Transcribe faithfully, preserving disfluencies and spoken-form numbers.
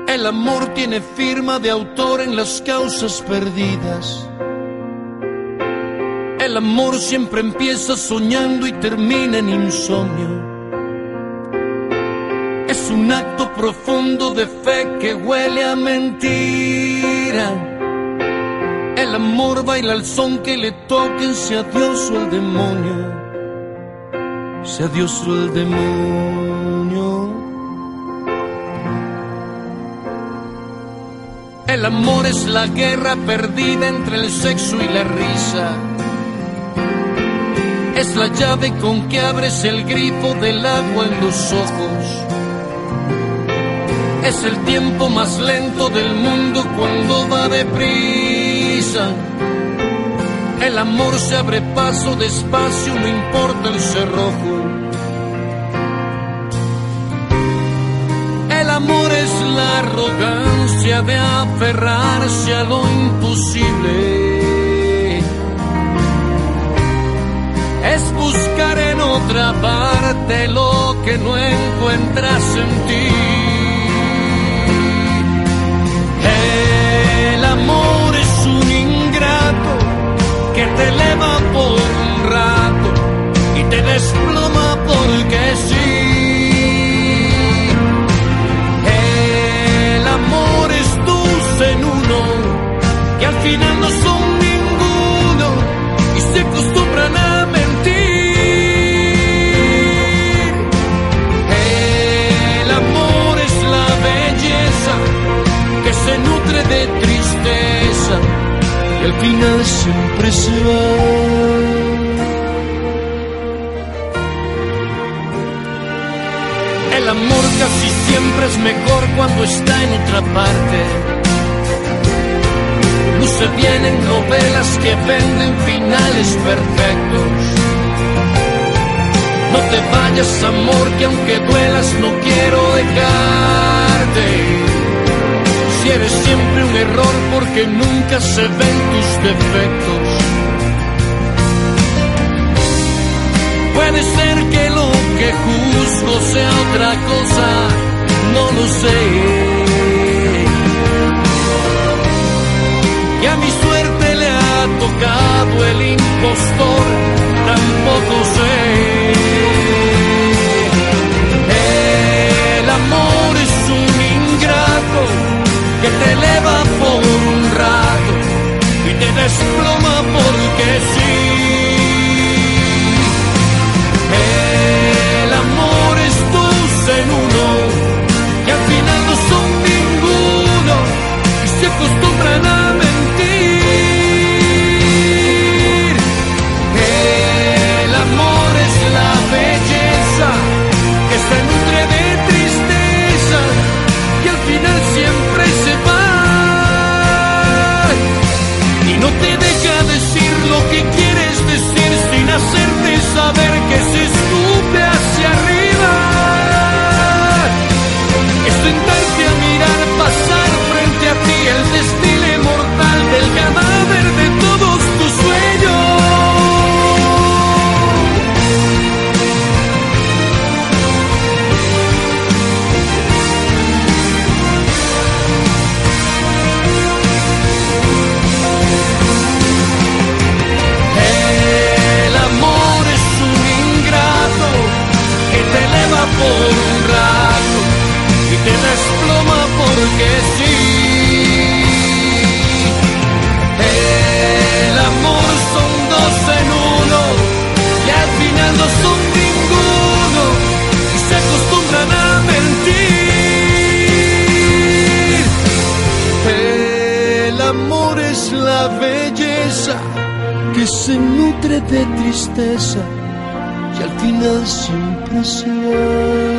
El amor tiene firma de autor en las causas perdidas. El amor siempre empieza soñando y termina en insomnio. Es un acto profundo de fe que huele a mentira. El amor baila al son que le toquen, sea Dios o el demonio, sea Dios o el demonio. El amor es la guerra perdida entre el sexo y la risa. Es la llave con que abres el grifo del agua en los ojos. Es el tiempo más lento del mundo cuando va deprisa. El amor se abre paso despacio, no importa el cerrojo. El amor es la arrogancia de aferrarse a lo imposible. Es buscar en otra parte lo que no encuentras en ti. El amor es un ingrato que te eleva por un rato y te desploma porque sí. El amor es dos en uno, que al final no son ninguno y se acostumbran a mentir. El amor es la belleza que se nutre de tristeza y al final siempre se va. El amor casi siempre es mejor cuando está en otra parte. Luce bien en novelas que venden finales perfectos. No te vayas, amor, que aunque duelas no quiero dejarte. Si eres siempre un error porque nunca se ven tus defectos. Puede ser que lo que juzgo sea otra cosa, no lo sé. Y a mi suerte le ha tocado el impostor, tampoco sé. El amor es un ingrato que te eleva por un rato y te desploma porque sí. El amor es dos en uno, que al final no son ninguno y se acostumbran a mentir. El amor es la belleza que se nutre de tristeza y al final siempre se va. Y no te deja decir lo que quieres decir sin hacerte saber que se escupe hacia arriba. Es sentarte a mirar pasar frente a ti el desfile mortal del cadáver de todos tus sueños. El amor es un ingrato que te eleva por un rato y te desploma porque sí. El amor son dos en uno y al final no son ninguno y se acostumbran a mentir. El amor es la belleza que se nutre de tristeza y al final siempre se va.